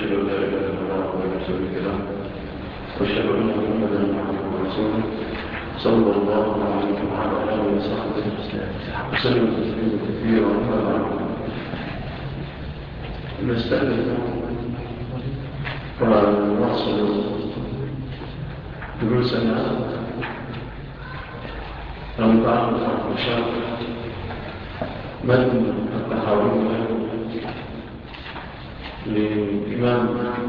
أشهد أن لا إله إلا الله وحده لا شريك له وأشهد أن محمدا عبده ورسوله صلى الله عليه وعلى آله وصحبه وسلم تسليما كثيرا. أما بعد نستأنف ونواصل دروسنا المتعلقة بالشرع من التحاوية للإمام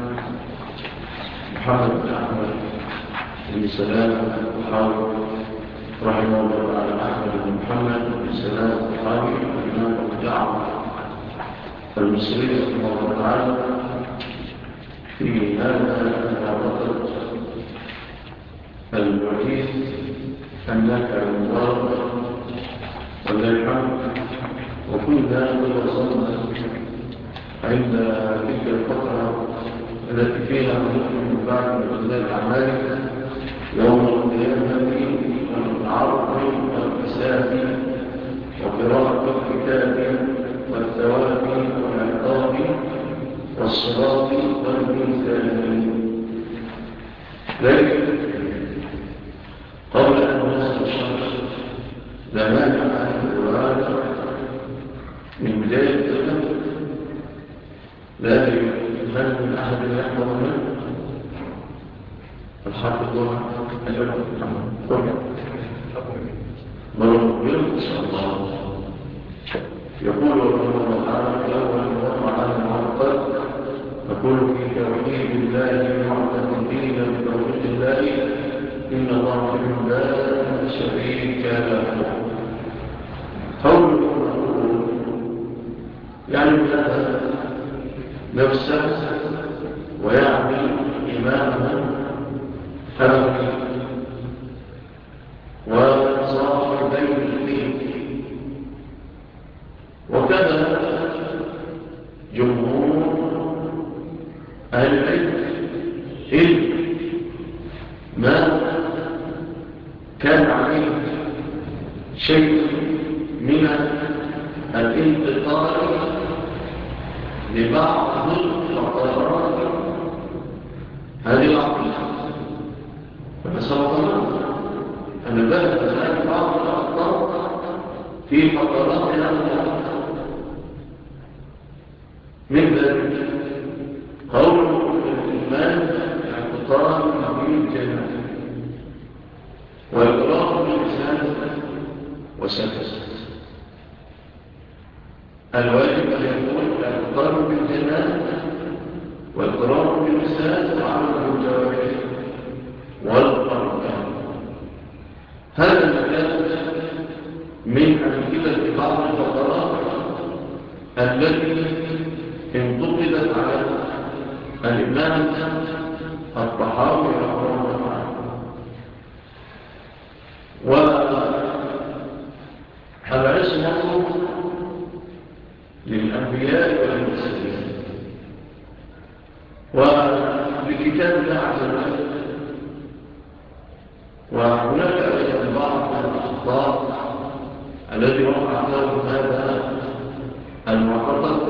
محمد بن أحمد بن سلام الطحاوي رحمه الله تعالى. أحمد بن محمد بن سلام الطحاوي الإمام أبو جعفر المصري رحمه الله تعالى في هذا المعتقد الوجيز النافع المبارك ولله الحمد. وكنا وصلنا عند تلك الفترة التي فيها نؤمن بعد من الأعمال يوم القيامة والعرض والحساب وقراءة الكتاب والثواب والعقاب والصراط والميزان. لكن قبل أن نوصل الشرح لا مانع أن نراجع من بداية التكلم. لا أدري هل من أحد يحضر منه الحافظ أجل مرة إن شاء الله. يقول رحمه الله تعالى في أول وضع عن المعقد نقول في توحيد الله معتقدين بتوحيد الله إن الله لا شريك له. قوله نقول يعني بهذا نفسه ويعني إمامه حركي وصاحبيه. وكذا جمهور أهل العلم إذ ما كان عليه شيء من الانتقال لبعض الفقرات هذه العقيدة. فسبقنا أن ذلك هناك بعض الأخطاء في فقرات هذا العقيدة. من ذلك قول الإيمان اعتقاد بالجنة وإقرار باللسان وسكت. الواجب أن يكون الاعتقاد بالجنان والإقرار باللسان وعمل بالجوارح والأركان. هذا المكان من أمثلة بعض الفقرات التي انتقدت على الإمام الطحاوي رحمه الله تعالى. والعصمة للأنبياء والمرسلين. وبكتاب الله عز وجل وهناك أيضا بعض الأخطاء الذي وقع له هذا المعتقد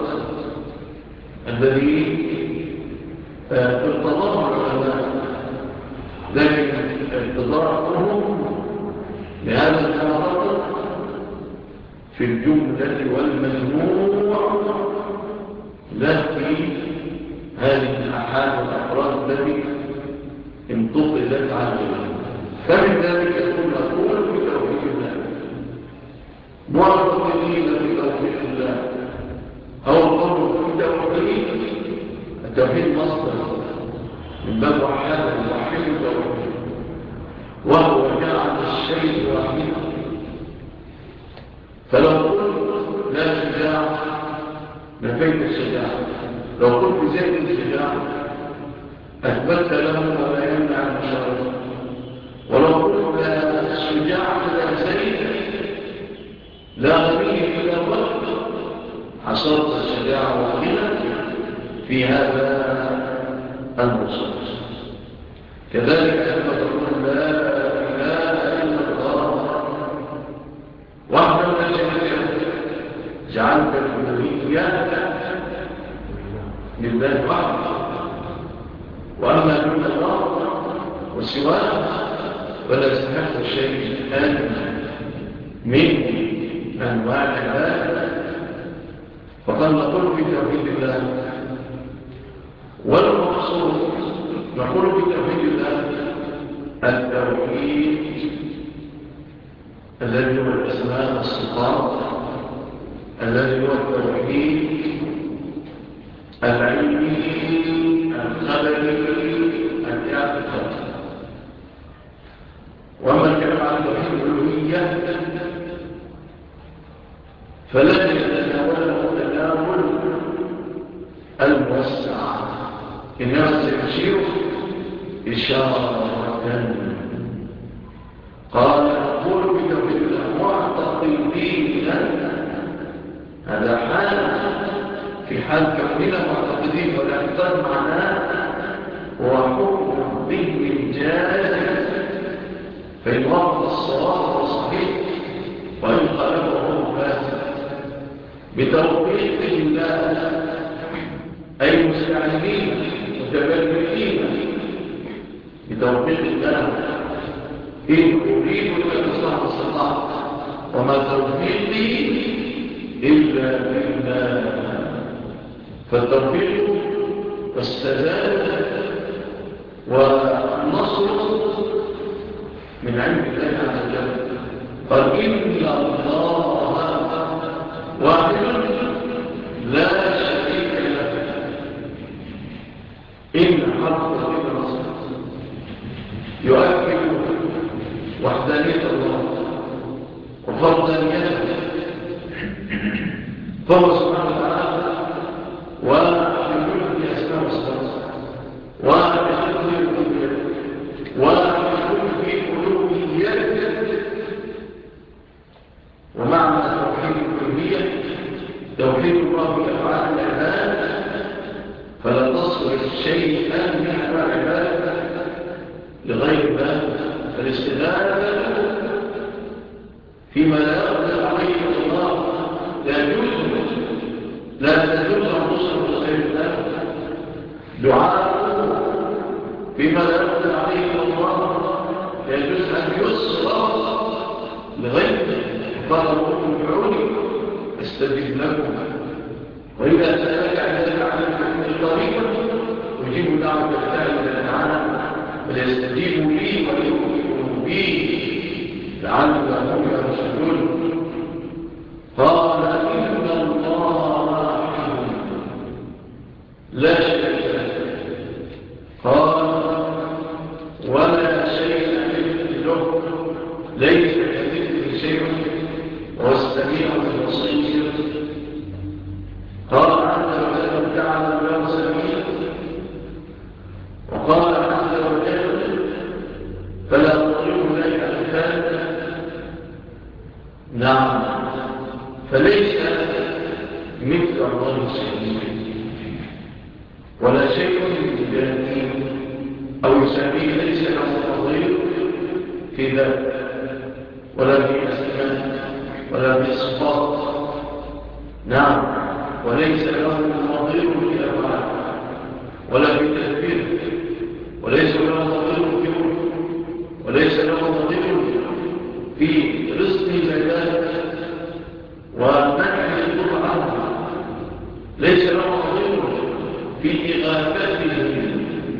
الذي ارتضاه العلماء، لكن ارتضاؤهم لهذا المعتقد في الجملة والمجموع لا في هذه الأحاد والأفراد التي انتقلت عنها. فمن ذلك يكون نقول بتوحيد الله معتقدين بتوحيد الله أو قول بتوحيد التوحيد مصدر من باب وحده الوحيد التوحيد وهو جعل الشيء وحيدا. فلو قلت لا شجاع نفيت الشجاع، لو قلت زيد الشجاع أثبت له ولا يمنع المشاركة، ولو قلت لا الشجاع لا زيد لا غني إلا وقت حصلت الشجاع وغنى في هذا النصوص. كذلك عندما تقول لا إله إلا الله وحده لا شريك له جعلت الألوهية لله وحده وأما دون الله وسواه فلا يستحق شيئا من أنواع العبادة. فقد نقول في توحيد الله، والمقصود نقول في توحيد الله التوحيد الذي هو الأسماء والصفات، الذي هو التوحيد العلمي الخبري الاعتقادي. وأما الكلام عن توحيد الألوهية فلن يتناوله تناول الموسع، إنما سيشير إشارة. قال نقول بتوحيد الله معتقدين، هذا حال في حال كوننا معتقدين، والاعتقاد معناه هو حكم به جازم، فإن وافق الصواب هو صحيح وإن خالفه هو فاسد. بتوفيق الله أي مستعجلين متبرئين بتوفيق الله، إن أريد الإصلاح والصلاح وما توفيقي إلا بالله. فالتوفيق والسداد والنصر من عند الله عز وجل. قال إن الله واحد لا شريك له. إن حرف النصر يؤكد وحدانية الله وفردانيته، فهو سبحانه وتعالى وبكل أسماء وصفاته وبكل ربوبيته وبكل ألوهيته. ومعنى توحيد الألوهية توحيد الله بأفعال العباد، فلا تصرف شيئا من أنواع العباد لغير الله. فالاستغاثة فيما لا يقدر عليه الله لا تجوز النصر لغير الله. دعاء فيما لا يقدر عليه الله لا يجوز أن يصرف لغيره. قال ربكم ادعوني استجب لكم، وإذا سألك عبادي عني فإني قريب أجيب دعوة الداعي إذا دعانا فليستجيبوا لي وليؤمنوا بي لعلهم يرشدون. قال إن الله واحد لا شريك له. قال ولا شيء مثله، ليس كمثله شيء وهو السميع البصير. قال عز وجل تعالى له سميع، وقال عز وجل فلا تضربوا لك أمثال. نعم، فليس مثل الله شيء ولا شيء يأتيه أو يسميه، ليس له نظير في ذلك ولا في أسماء ولا في صفات. نعم، وليس له نظير في أفعال ولا في تدبير، وليس له نظير في ملك، وليس له نظير في رزق العباد ومنع الضر عنه، ليس له نظير في إغاثته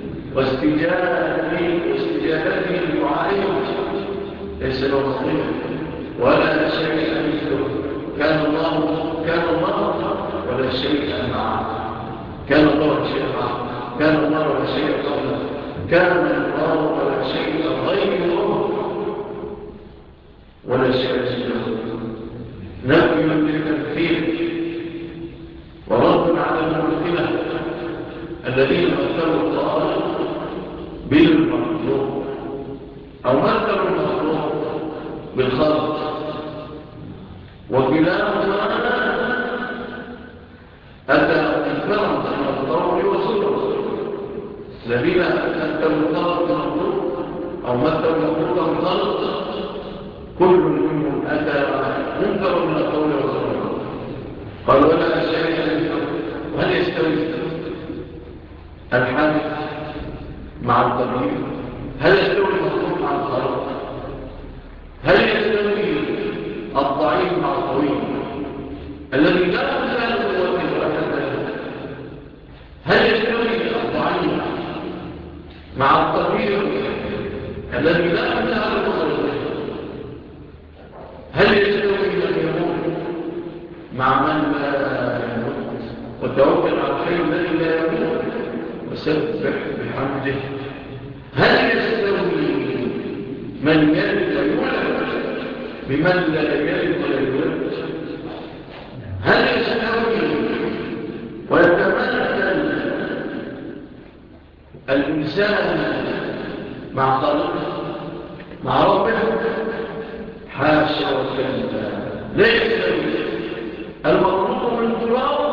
واستجابته لدعائهم، ليس له نظير ولا شيء مثله. كان الله ولا شيء معه، كان الله ولا شيء معه، كان الله ولا شيء قبله، كان الله ولا شيء غيره ولا شيء مثله. نفي للتمثيل ورد على الممثلة الذين مثلوا الله بالمخلوق أو مثلوا المخلوق بالخلق، وكلاهما أتى منكرا من القول وصدر. الذين مثلوا الخلق بالمخلوق أو مثلوا المخلوق بالخلق كل منهم أتى منكرا من القول وصدر. قال ولا شيء مثله. وهل يستوي الحادث مع القدير؟ هل يستوي المخلوق مع الخالق؟ هل يستوي الضعيف مع القوي الذي لا مثال قوته ولا مثال؟ هل يستوي الضعيف مع القدير الذي لا مثال قوته؟ هل يستوي من يموت مع من لا يموت؟ وتوكل على الحي الذي لا يموت وسبح بحمده. هل يستوي من يلد ويولد بمن لا يلد ولا يولد؟ هل يستوي ويتمثل الإنسان مع خالقه مع ربه؟ حاشا وكلا، لا يستوي المخلوق من تراب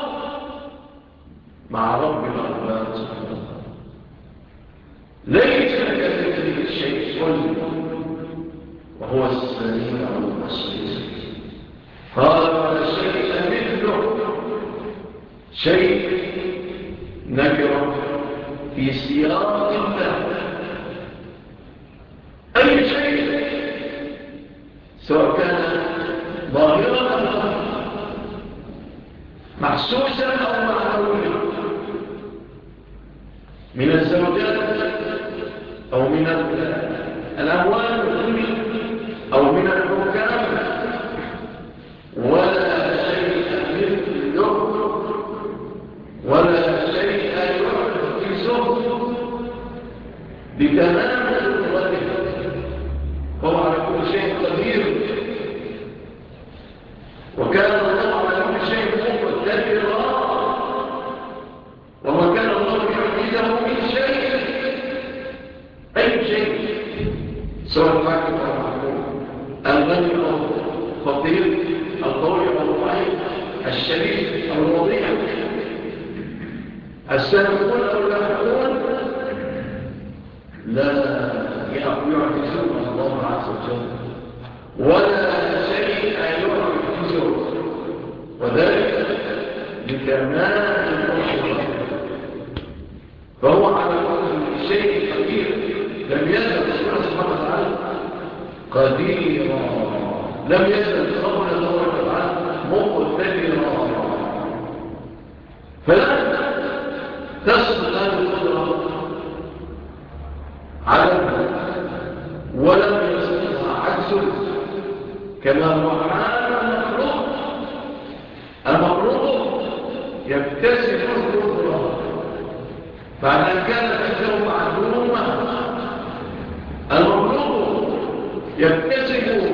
مع رب الأرباب سبحانه وتعالى. ليس كمثله شيء وهو السميع البصير. قال ولا شيء مثله، شيء نكره في سياق الله. أي شيء سواء كان ظاهرا أو محسوسا أو معنويا، من الزوجات أو من الأموال والدنيا أو من الحكام، ولا شيء مثله ولا شيء يعجزه بتمام قدرته، وهو على كل شيء قدير. وكان الله على كل شيء مقتدرا، وما كان الله يعجزه من شيء، أي شيء، سواء الحاكم أو المحكوم، الغني أو الفقير، القوي أو الضعيف، الشريف أو الوضيع، السابقون أو اللاحقون، لا يعجزون الله عز وجل ولا شيء يعجزه، وذلك بكمال القدرة. فهو على كل شيء قدير، لم يزل سبحانه وتعالى قديرا، لم يزل قبل الله تعالى مقتدرا. فلا تسقط هذه القدرة عدم ولم يسقطها عجز، كما هو حال المخلوق. المخلوق يكتسب القدرة بعد أن كانت عنده معلومة. المخلوق يكتسب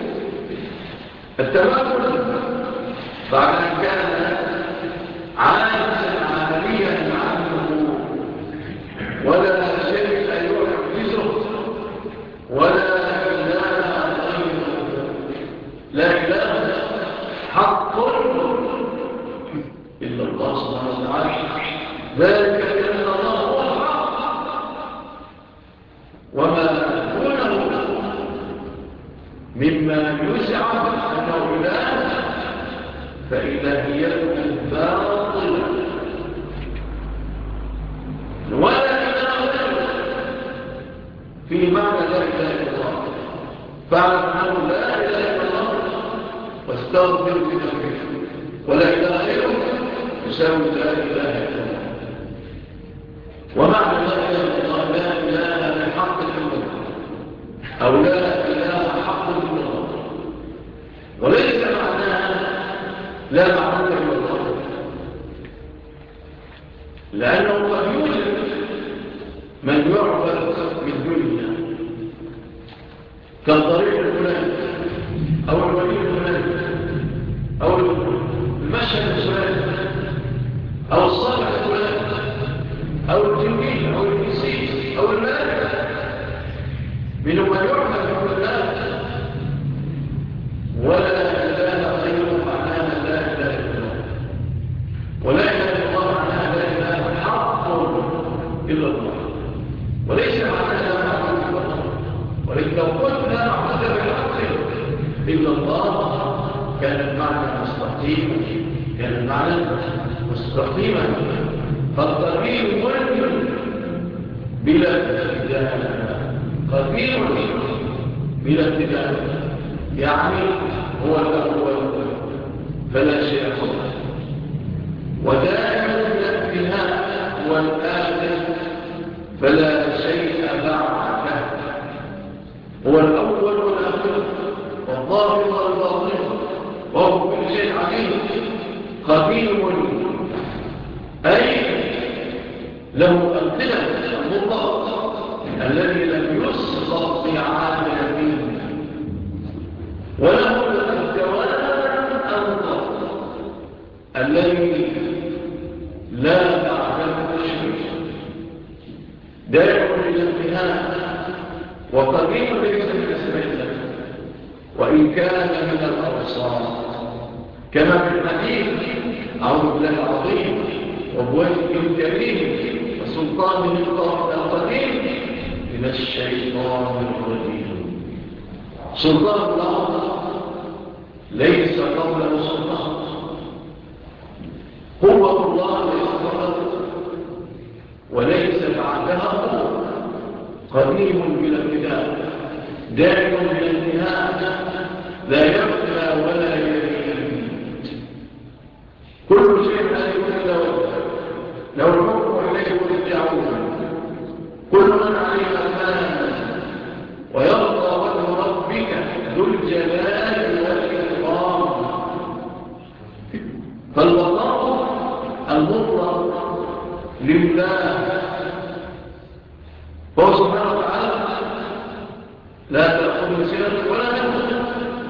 التمكن بعد أن كان عاجزا عمليا عنه، ولا شيء يعجزه ولا إله غيره، لا إله حق إلا الله سبحانه وتعالى. ذلك بأن الله هو الحق، وما دونه مما يزعم أنه إله فإلهيته باطلة، ولا إله غيره في معنى لا إله إلا الله. فاعلم أنه لا إله إلا الله واستغفر بذنبك، ولا إله غيره يساوي لا إله إلا الله. ومعنى لا إله إلا الله لا إله بحق إلا الله، أو لا إله حق إلا الله، وليس معناها لا معبود إلا الله، لأنه قد يوجد من يعبد من دونه كالطريق الفلاني أو الولي الفلاني أو المشهد الفلاني أو الصالح الفلاني أو الجنين أو الإنسيس أو الملك، منهم من يعبد من الله، ولا إله غيره معناها لا إله إلا الله، ولا إله إلا الله معناها لا إله حق إلا الله، وليس معناها لا معبود إلا الله. ولكن لو قلت لا معبود بحق إلا الله كان المعنى مستقيما، كان المعنى مستقيما. فالقريب بلا ابتداء، قديم بلا ابتداء، يعني هو الأول فلا شيء قبله، ودائم بلا انتهاء هو الآخر فلا شيء بعده، هو الأول والآخر والظاهر والباطن وهو كل شيء عليم، قديم أي له أمثلة المطلق الذي لم يسبق بعالمه، وله الدوام المطلق الذي لا بعده شيء، دائم للانتهاء وقديم ليس من اسمه وإن كان من الأوصاف، كما في الحديث أعوذ بالله العظيم وبوجهه الكريم وسلطانه القديم من الشيطان الرجيم. سلطان الله ليس قبله سلطان، قوة الله ليس قبله وليس بعدها قوة، قديم بلا ابتداء، دائم بلا انتهاء، لا يفنى ولا يميت، كل شيء هالك إلا وجهه، لو الحكم إليه ترجعون، كل من عليها فان ويرضى وجه ربك ذو الجلال والإكرام. فالبقاء المطلق لله، هو سبحانه وتعالى لا تأخذ سنة ولا نوم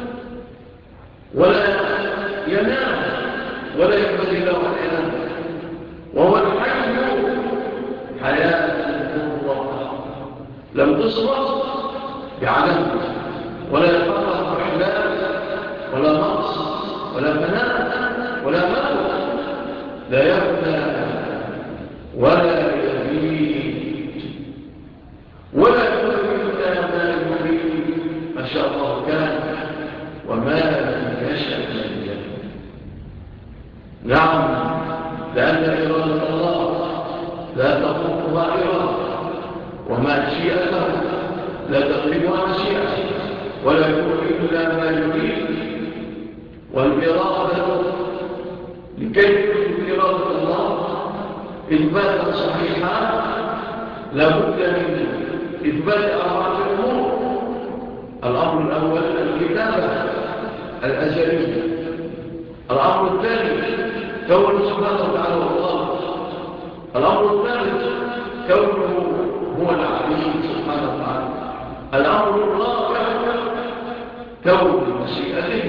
ولا ينام ولا ينبغي له أن ينام، وهو الحي حياة مطلقة لم تصبر بعدم ولا يتحقق بإحلال ولا نقص ولا فناء ولا موت، لا يفنى ولا يبيد ولا يكون إلا ما يريد، ما شاء الله كان وما لم يشأ لم يكن. نعم، لأن إرادة الله لا تفوقها إرادة، ومشيئته لا تغلبها مشيئة، ولا يكون إلا ما يريد. والإرادة لكي تكون إرادة الله إثباتا صحيحا لابد من إثبات أربعة أمور. الأمر الأول الكتابة الأزلية، الأمر الثاني كونه سبحانه وتعالى والله، الأمر الثالث كونه هو العليم سبحانه وتعالى، الأمر الرابع كون مشيئته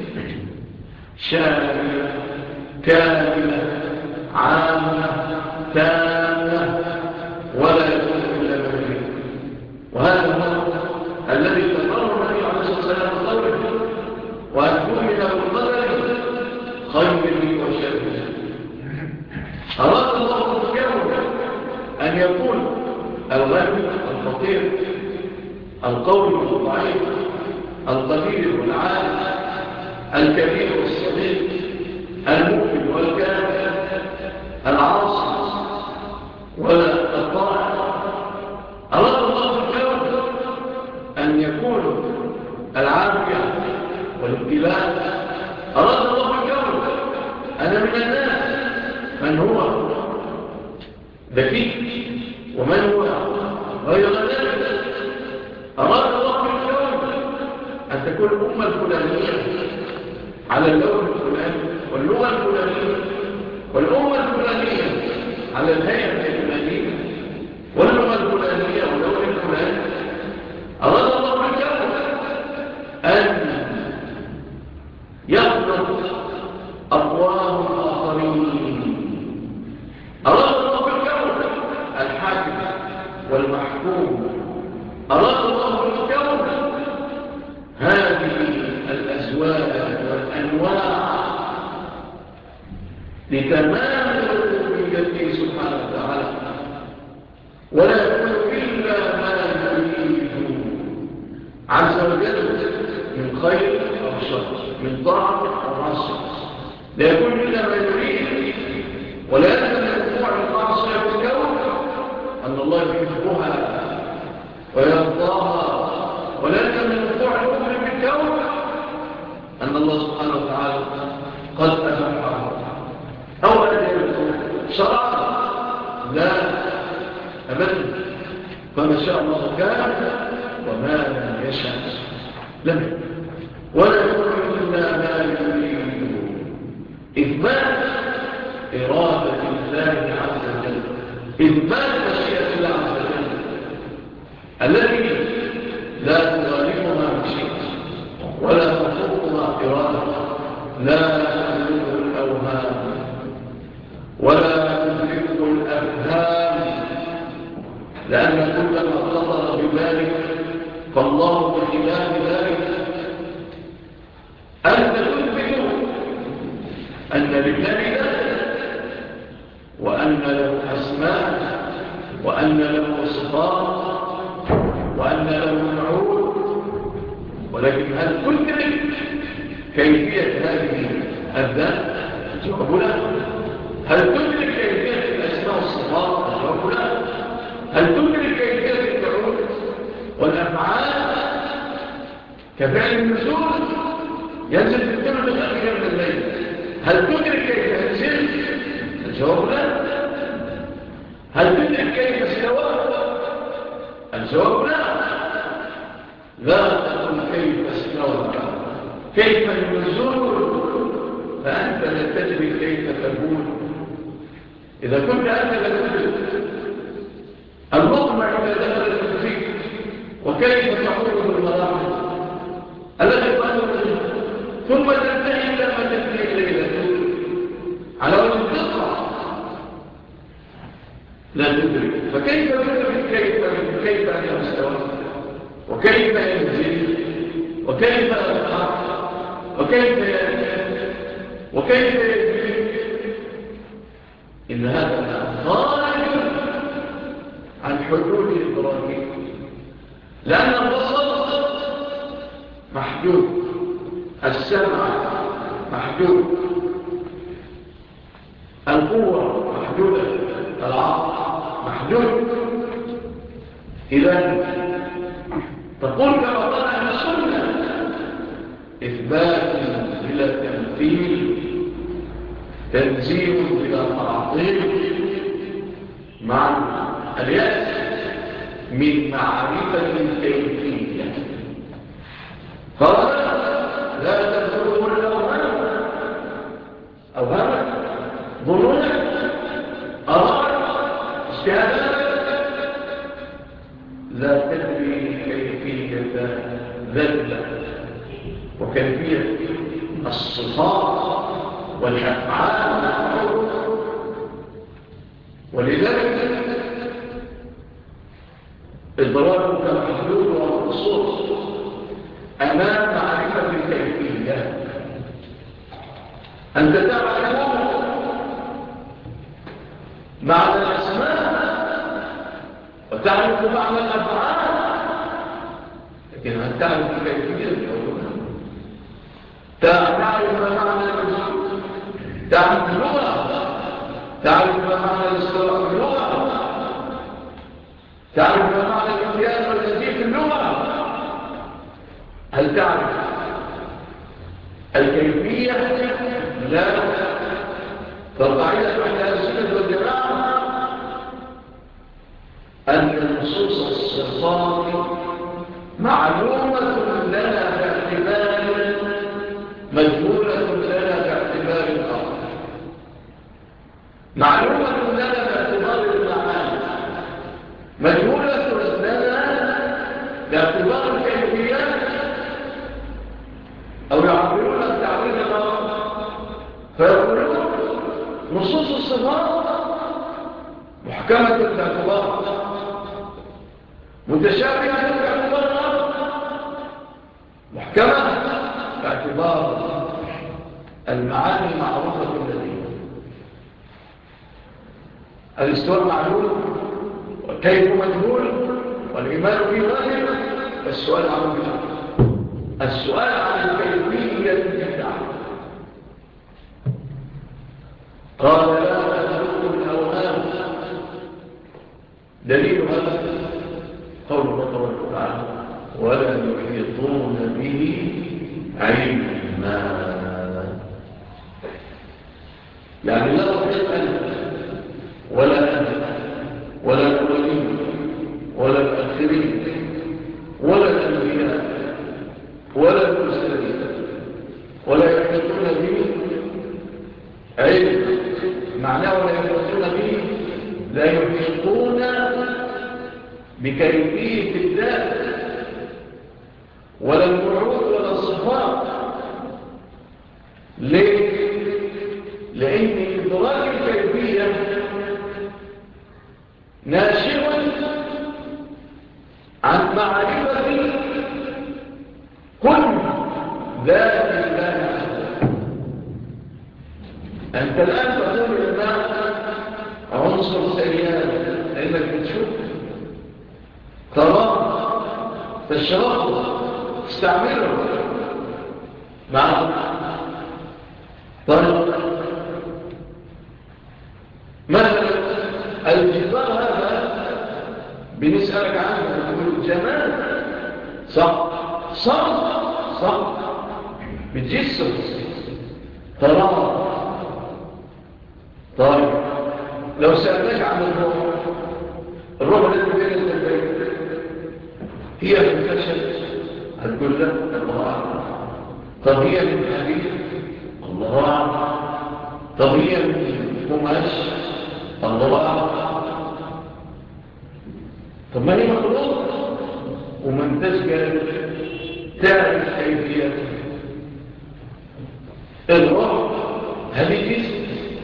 شاملة كاملة عامة تامة ولا يكون إلا منه. وهذا هو الذي تقرر النبي عليه الصلاة والسلام بقوله وأن تؤمن بالقدر خيره وشره. أراد الله الكون أن يكون الغني الفقير، القوي والضعيف، القليل والعالم، الكبير والصغير، المؤمن والكافر، العاصي والطائع. أراد الله الكون أن يكون العافية والابتلاء. أراد الله الكون أن من الناس من هو ذكي ومن هو غير ذلك. أراد الله الكون أن تكون الأمة الفلانية على اللون الفلاني واللغة الفلانية، والأمة الفلانية على الهيئة الفلانية واللغة الفلانية واللون الفلاني. أراد الله الكون أن يخلق أقوام الآخرين. أراد الله الكون الحاكم والمحكوم. أراد الله الكون هذه الأزواج والأنواع لتمام ربوبيته سبحانه وتعالى، ولا يكون إلا ما يريد عز وجل من خير أو شر، من طاعة أو معصية، لا يكون إلا ما يريد. ولا يلزم من وقوع المعصية في الكون أن الله يحبها ويرضاها، ولأن من وقوع الكفر بالكون أن الله سبحانه وتعالى قد أباحه أو أجله شرعا، لا أبدا، فما شاء الله كان وما لم يشاء لم يكن، ولا يكون إلا ما يريد. إثبات إرادة الله عز وجل، إثبات مشيئة الله عز وجل التي لا تغالبها مشيئة ولا تفوقها إرادة، لا تبلغ الأوهام ولا تدركه الأفهام، لأن كل ما خطر بذلك فالله بخلاف ذلك. أنت تثبت أن لله ذاتا وأن له أسماء وأن له صفات وأن له معود، ولكن هل تدرك كيفية هذه الذات؟ الجواب لا. هل تدرك كيفية الأسماء والصفات؟ الجواب لا. هل تدرك كيفية المعود والأفعال كفعل النزول ينزل في الثلث الأخير من الليل؟ هل تدرك كيف ينزل؟ الجواب لا. هل تدرك كيف استوى؟ الجواب لا. لا تقل كيف استوى، كيف النزول، فأنت لا تدري كيف تقول. إذا كنت أنت لا تدرك اللقمة إذا دخلت فيك وكيف تقول بالمراحل التي تأمر منها ثم تنتهي إلى ما تنتهي إليه على وجه الدقة، لا تدرك. فكيف تدرك كيف أن يستوى وكيف ينزل وكيف يرحل وكيف يأتي وكيف يجري؟ إن هذا خارج عن حدود إدراكه، لأن البصر محدود، السمع محدود، القوة محدودة، العقل محدود. إذن تقول كما قال أهل السنة إثبات بلا تمثيل، تنزيه بلا تعطيل، مع اليأس من معرفة الكيفية. قال لا تذكره الأوهام، أوهامك ظنونك أرائك اجتهاداتك، لا تدري كيفية ذلك وكيفية الصفات والأفعال، ولذلك إدراكك محدود ومقصود أمام معرفة الكيفية. أنت تعرف معنى الأسماء وتعرف معنى الأفعال، لكن هل تعرف الكيفية؟ تعرف معنى الوجود، تعرف اللغة، تعرف معنى الاستواء في اللغة، تعرف معنى الامتياز والتزييف في اللغة. هل تعرف الكيفية؟ لا. فالقاعدة عند أهل السنة والجماعة أن نصوص الصفات معلومة لنا باعتبار، مجهولة لنا باعتبار الآخر، معلومة لنا باعتبار المعاني، مجهولة لنا باعتبار الكيفيات، أو يعبرون التعبير الآخر فيقولون نصوص الصفات محكمة باعتبار، متشابهة باعتبار، محكمة باعتبار المعاني معروفة لدينا. الاستواء معلوم والكيف مجهول والإيمان به واجب، والسؤال عن الكيفية، السؤال عن الكيفية بدعة. قال لا تدرك الأوهام، دليل هذا قول الله تبارك وتعالى ولا يحيطون به علما، يعني لا تحيط أنت ولا أنت ولا الأولين ولا الآخرين ولا الأنبياء ولا المرسلين ولا يحيطون به علما. معناه ولا يحيطون به لا يحيطون بكيفية الذات ولا الوعود ولا الصفات. ليه؟ لأن إدراك الكيفية ناشئ عن معرفة كل ذات الله عز وجل. أنت الآن تقول الماء عنصر سيال لأنك بتشوف تراه تشربه تستعمله معه. طيب مثلا الجدار هذا بنسألك عنه بتقول جمال صح صح صح بتجسه تراه. طيب لو سألناك عن الروح التي بين البيت هي من كشف هتقول لك الله أعلم. طب هي من حديث الله أعلم. طب هي من قماش الله أعلم. طب ما هي مخلوق ومن تسجل تعرف كيفية الروح هذه جسم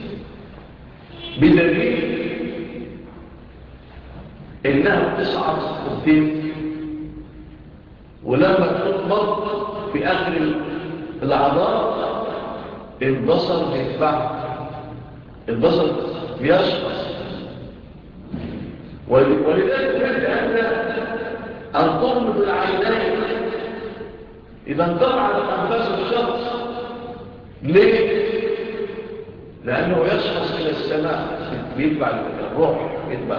بدليل إنها تصعد وتنزل ولما تطبط في آخر العضاء البصر بيتبعها البصر بيشخص. ولذلك تريد أن تغمض العينين إذا انقطعت أنفاس الشخص. ليه؟ لأنه يشخص إلى السماء بيتبع الروح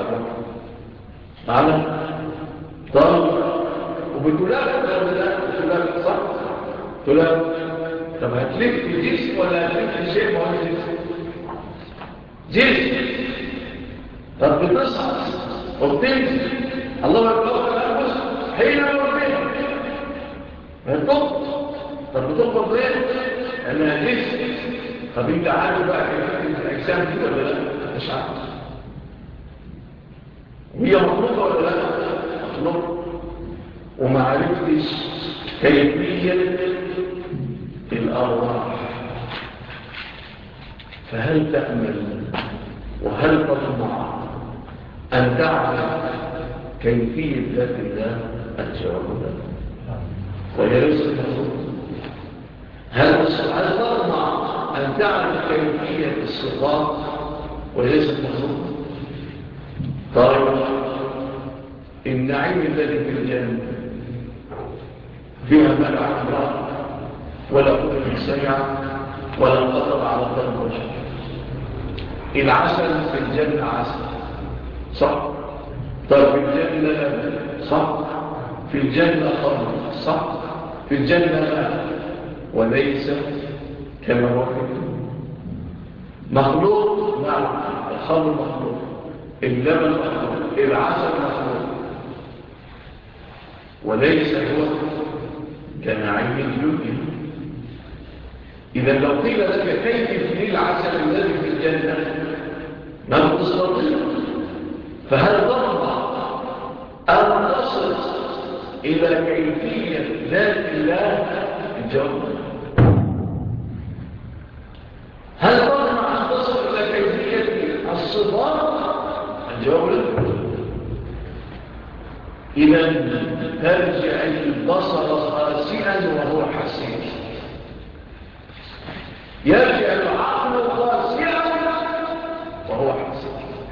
معنا. طيب وبتلاقي ولا صح تلاقي. طب هتلف في جسم ولا هتلف في شيء ما هو جسم. طب بتصعد وبتنزل الله يتوفى الأنفس حين يومين هتقبض. طب بتقبض ليه؟ أنها جسم. طب انت عارف بقى كيفية الأجسام دي ولا لا؟ مش عارف. وهي مخلوقة ولا لا؟ مخلوقة. وما عرفتش كيفية الأرواح. فهل تأمل وهل تطمع أن تعرف كيفية ذات الله؟ الجواب لا. وهي ليست مخلوقة. هل تطمع أن تعرف كيفية الصفات وهي ليست مخلوقة؟ طيب النعيم الذي في الجنة فيها ملع حمراء ولا أذن سمع ولا خطر على قلب بشر. العسل في الجنة عسل صح. طيب في الجنة لبن صح. في الجنة خمر صح. في الجنة ماء وليس كما هو في الدنيا. مخلوق نعم. الخمر مخلوق اللبن مخلوق العسل مخلوق وليس هو كنعيم الدنيا. إذا لو قيل لك كيف يفني العسل الذي في الجنة ما تستطيع. فهل ترضى أن تصل إلى كيفية ذات الله؟ الجواب هل ترضى أن تصل إلى كيفية الصفات؟ الجواب لا. إذا ترجع البصر خاسئا وهو حسين. يرجع العقل خاسئا وهو حسين.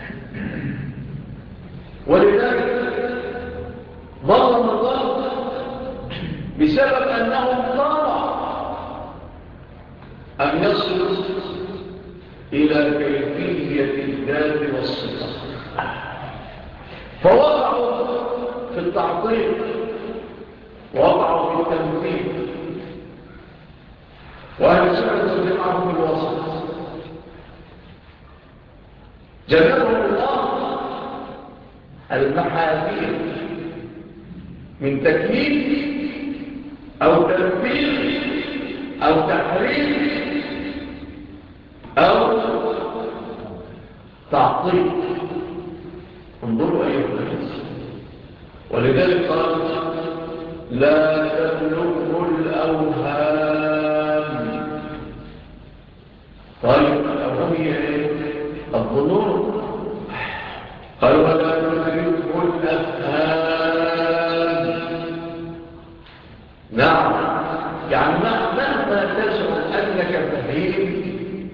ولذلك ظلم الظلم بسبب أنهم طمعوا أن يصلوا إلى كيفية الذات والصفات. فوقعوا في التعطيل، ووقعوا في التمثيل، وأهل السنة والجماعة في الوسط. جنبهم الله المحاذير من تكليف أو تنفيذ أو تحريف أو تعطيل. انظروا أيها الناس، ولذلك قال لا تبلغوا الأوهام. طيب الأوهام هي ايه؟ الظنون. قالوا لا تدركوا الأفهام. نعم، يعني مهما تشعر أنك فهيم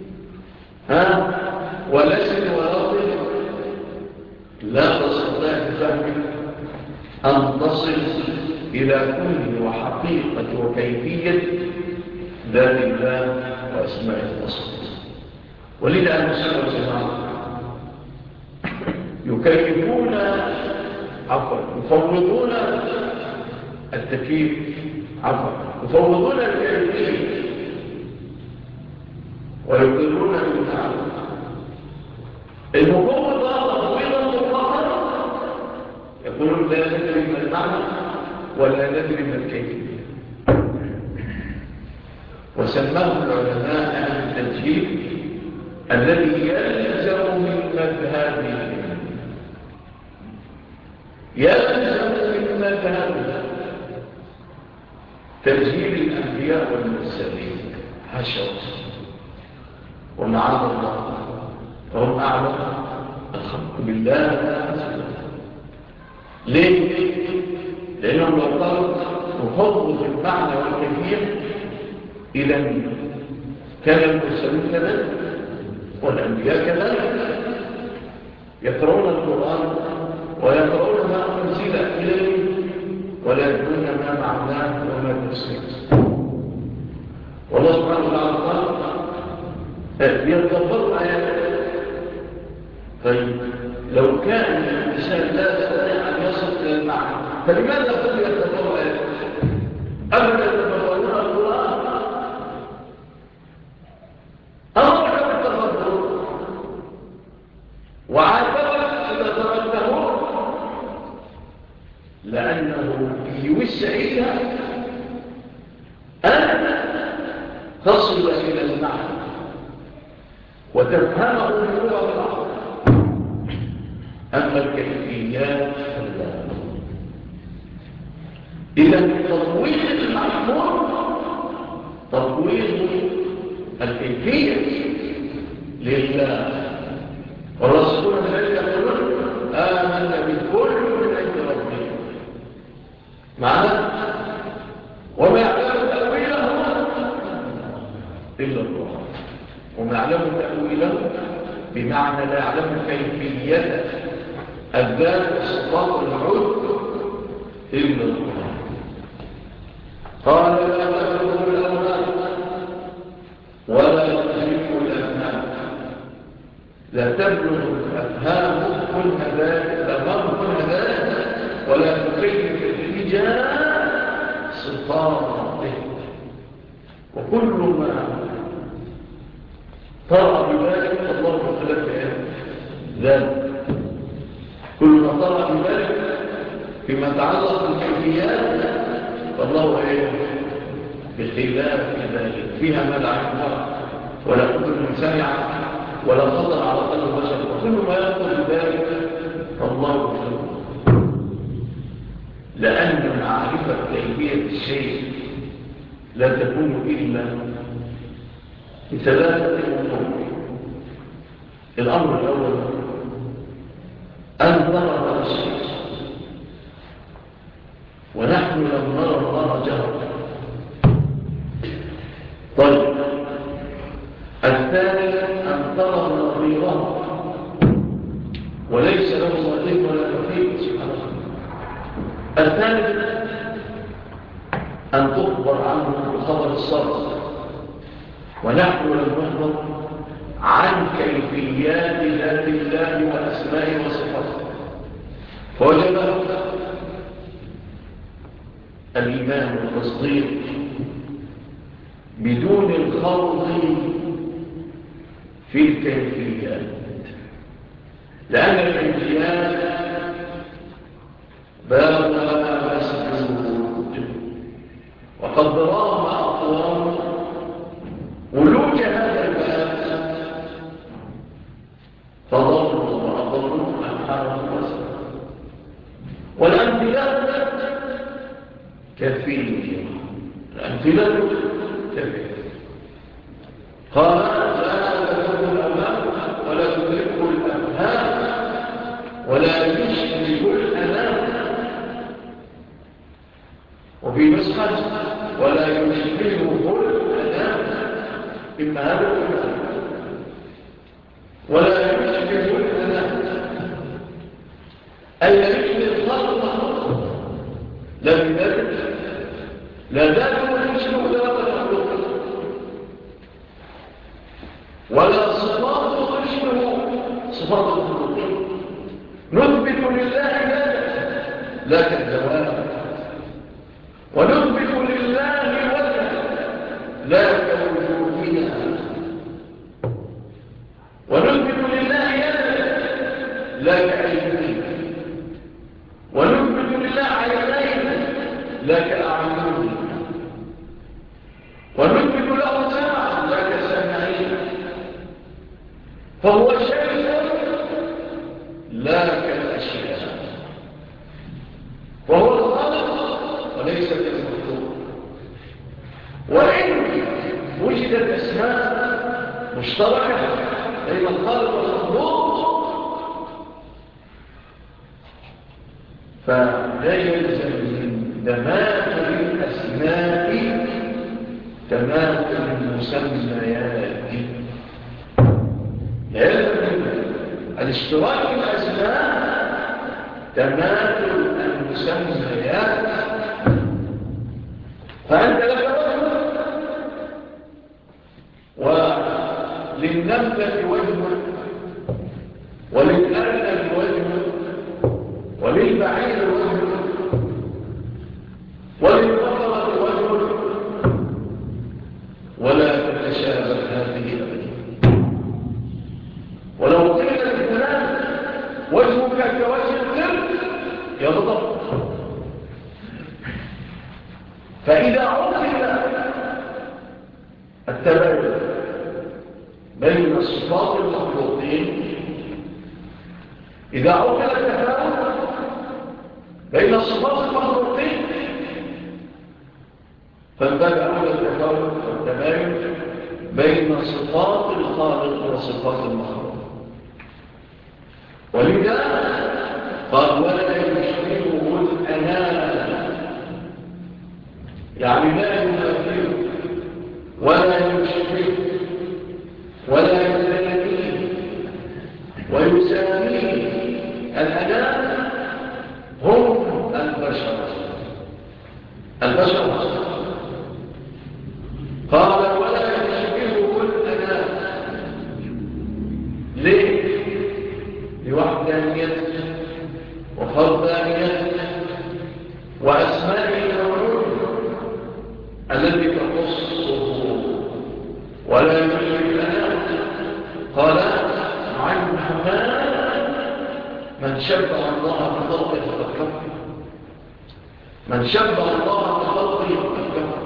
ولسن ولطف، لا تستطيع بفهمك أن تصل إلى كل وحقيقة وكيفية ذات الله وأسماء الوصف. ولذا أهل السنة والجماعة يفوضون التكييف، يفوضون الكيفية، ويقرون بالمعنى. المفوضة تفويضا مطلقا يقولون لا ندري ما المعنى ولا ندري ما الكيفية. وسماه العلماء أهل التنجيل الذي يلزم من مذهبه تسجيل الأنبياء والمرسلين، حشر ومعاذ الله، وهم أعلم الخلق بالله. ليه؟ لأنهم لو قالوا نفوض المعنى والكيفية إذا كان المرسلون كذلك والأنبياء كذلك يقرؤون القرآن ويقرؤون ما أنزل إليه ولا يدرون ما معناه وما تفسيره. والله سبحانه وتعالى قال ليتدبروا آياته. طيب لو كان الإنسان لا يستطيع أن يصل إلى المعنى فلماذا يقول ليتدبروا آياته؟ أبدا يتدبرون القرآن أمرك بالتدبر وعاتبك إذا تركته، لأنه يوسعك أن تصل إلى المعنى وتفهمه بلغة العرب. أما الكيفيات إذا تطويل المحمول تطويل الكيفية لله. والرسول من أجل يقولون آمن بكل من أجل ربه، معنى وما يعلم تأويله إلا الله، وما يعلم تأويله بمعنى لا يعلم كيفية الذات والصفات والعود إلا الله. قال لا تبلغ الأوهام ولا تدرك الأفهام. لا تبلغ الأفهام كلها ذلك ولا تكيف الحجاب صفاته. وكل ما طرأ بذلك الله بخلاف ذلك، كل ما طرأ بذلك فيما تعلق بالكيفيات فالله بخلاف ذلك، فيها ما لا عين ولا قدر من سمع ولا خطر على قلب البشر. وكل ما يخطر بذلك فالله بخلاف، لأن معرفة كيفية الشيء لا تكون إلا بثلاثة أمور. الأمر الأول أن نرى هذا الشيء ونحن لم نرى الله جهرا. طيب الثاني أن ترى نظيره وليس له نظير ولا نظير سبحانه. الثالث أن تخبر عنه بخبر الصدق ونحن لم نخبر عن كيفيات ذات الله وأسمائه وصفاته. فوجب الإيمان والتصديق بدون الخوض في الكيفيات، لأن الكيفيات بابها مسدود، وقد رام أقوام ولوج هذا الباب فضلوا وأضلوا عن حرم الوسط. والأمثلة كثيرة، الأمثلة كثيرة. قال لا تدركوا الأمام ولا تدركوا الأفهام ولا يشبه الأنام، وفي نسخة ولا يشبهه الأنام، إما هذا ولا يشبه الأنام، أي يشبه الخلق لا بذلك لا ذلك يشبه ذلك المخلوق، ولا صفات تشبه صفات المخلوقين. نثبت لله لا كالجواب، ونثبت لله وجها لا كوجوهنا، ونثبت لله يدا لا كأيدينا، ونثبت لله عينين لا كأعيننا، ونثبت له سمعا لا كسمعين، فهو شيء لا كالأشياء، وهو الخالق وليس كالمخلوق. وإن وجدت أسماء مشتركة بين الخالق والمخلوق فلا يلزم من تماثل الأسماء تماثل المسميات، لا يلزم من الاشتراك في الأسماء تماثل المسميات. فأنت لك وجه، وللنملة وجه، وللأرنب وجه، وللبعير وجه، وللبقرة وجه، ولا تتشابه هذه أبدا. ولو قيل للفلان وجهك كوجه القرد يغضب. فإذا عقل التباين بين صفات المخلوقين، إذا عقل التفاوت بين صفات المخلوقين فانبغى أولى التفاوت والتباين بين صفات الخالق وصفات المخلوق. ولذا قال ولا يشبهه الأنام، يعني لا يماثله ولا يشبه ولا يساميه ويساميه. الأنام هم البشر قال ولا يشبهه الأنام. ليه؟ لوحدانيته وفردانيته وأسمائه وعلومه التي تخصه ولا يشبه الأنام. قال عن محمد من شبه الله بخلقه فقد كفر، من شبه الله بخلقه فقد كفر.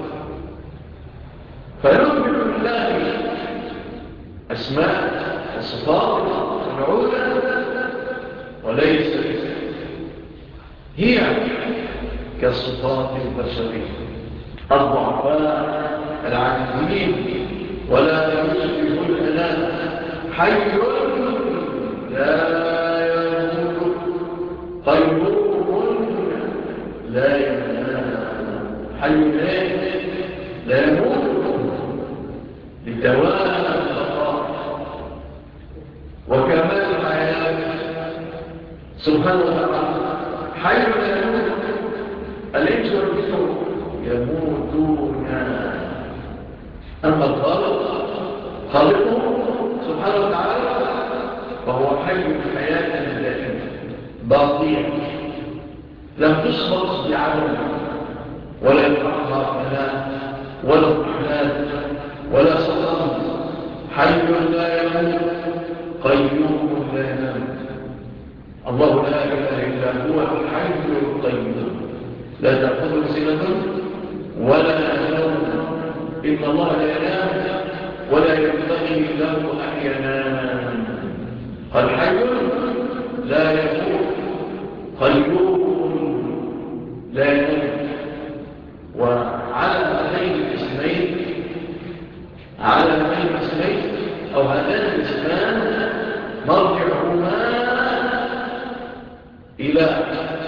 فنثبت لله أسماء وصفات ونعوذ وليست هي كالصفات البشرية الضعفاء العاجزين. ولا يشبه الأنام حي لا يموت، قيوم لا ينام. حي لا يموت لدوام البقاء وكمال الحياة سبحانه وتعالى. حي لا يموت، الإنس والجن يموتون، أما الخالق خالقه سبحانه وتعالى فهو حي حياة دائمة باقية لم تسبق بعدم ولا يلحقها فناء ولا اضطهاد ولا سقم. حي لا يموت قيوم لا ينام. الله لا اله الا هو الحي القيوم لا تاخذه سنه ولا نوم. ان الله لا ينام ولا ينبغي له ان ينام. الحي لا يموت قيوم لا ينام. وعلى هذين الاسمين او هذان الاسمان مرجعهما الى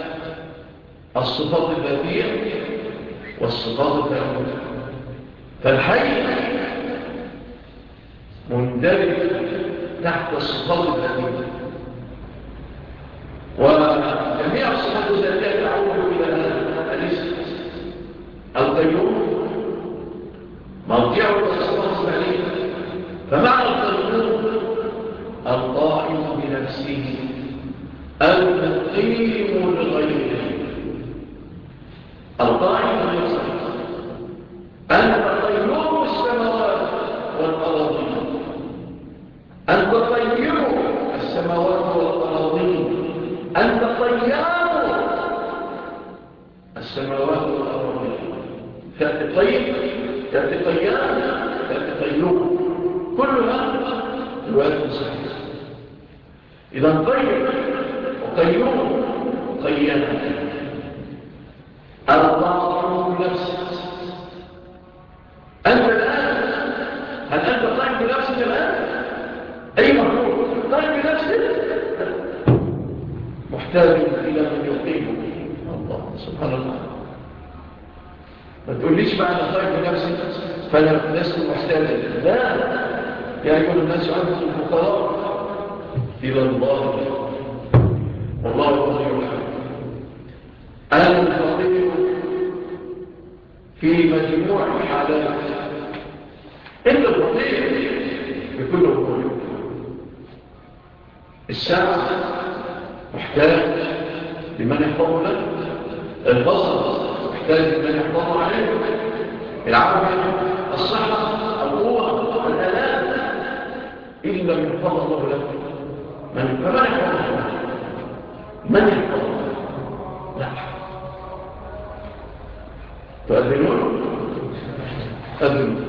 الصفات الذاتيه والصفات الذاتيه. فالحي مندرج تحت الصفات الذاتيه، وجميع الصفات الذاتيه تعود الى هذا الاسم. القيوم مرجعه الى الصفات الذاتيه. فمعنى القيوم القائم بنفسه المقيم لغيره. القائم بنفسه أنت قيوم السماوات والأراضين. أنت قيوم السماوات والأراضين. أنت قيام السماوات والأراضين. تأتي طيب، تأتي قيام، تأتي قيوم، كلها روايات صحيحة. إذا طيب وقيوم وقيام. القائم بنفسك. أنت الآن هل أنت قائم بنفسك الآن؟ أي مخلوق قائم بنفسك محتاج إلى من يقيمه. الله سبحان الله. ما تقوليش بقى أنا قائم بنفسك فأنا لست محتاجا. لا، يا أيها الناس أنتم الفقراء إلى الله والله الغني الحميد. أنا الفقير في مجموع الحالات. أنت الفقير بكل أمور. الساعة محتاج لمن يحفظ لك. البصر محتاج لمن يحفظ عليه. العافية، الصحة، القوة، الآلات. إن لم يحفظ الله لك فمن يحفظ لك؟ من يحفظ لك؟ لا. تؤذنون؟ أذنوا.